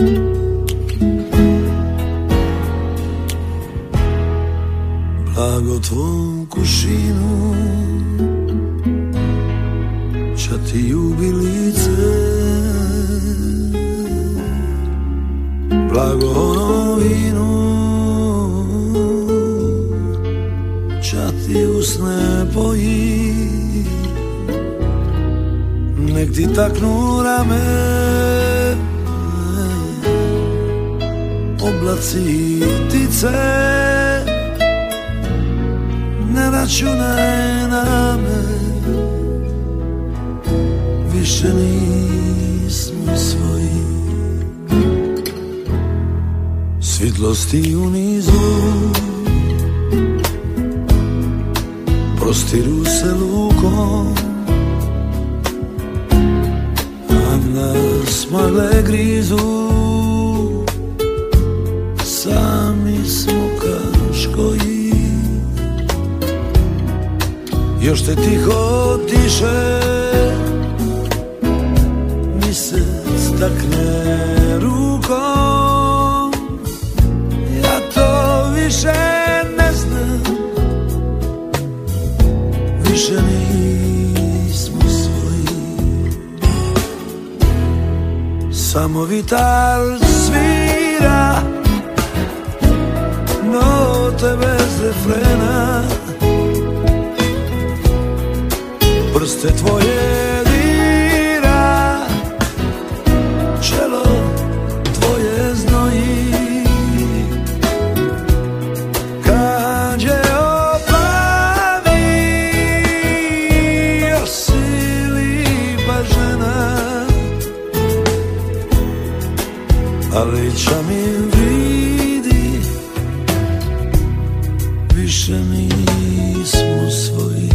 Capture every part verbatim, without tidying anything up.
Blago tvom kušinu, ča ti jubilice, blago ono vino, ča ti usne poji, nek ti taknu rame, oblaci ptice. Ne računaj na me, više nismo svoji. Svitlosti u nizu prostiru se lukom, a nas magle grizu, sami smo kaškoji. Još te tiho tiše, misec takne rukom, ja to više ne znam, više nismo svoji. Samo vitar svira, note bez refrena, prste tvoje dira, čelo tvoje znoji. Kad je oplavi, još si lipa žena, ali ča mi vidi, više nismo svoji.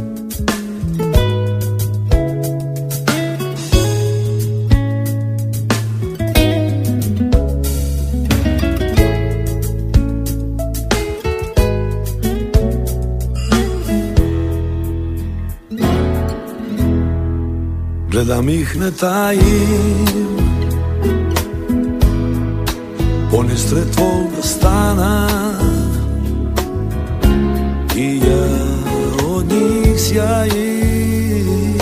Gledam ih ne tajim, ponistre tvoga stana, i ja od njih sjajim,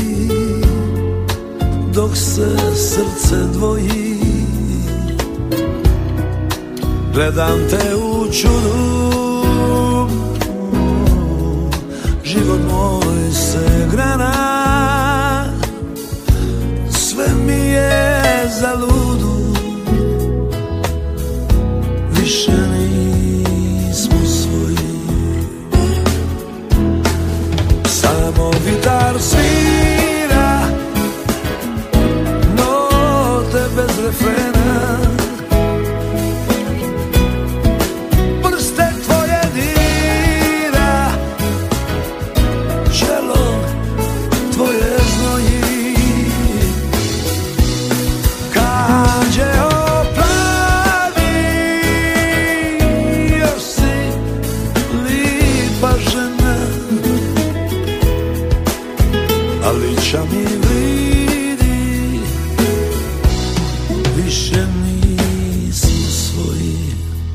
dok se srce dvoji. Gledam te u čudu, život moj se grana, sve mi je zaludu, više nismo svoji. Samo vitar svira, note bez refrena, prste tvoje dira, čelo tvoje znoji. Ča mi vridi, više nismo svoji.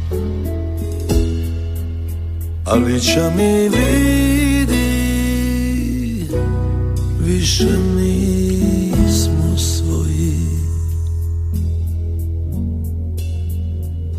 Ali ča mi vridi, više nismo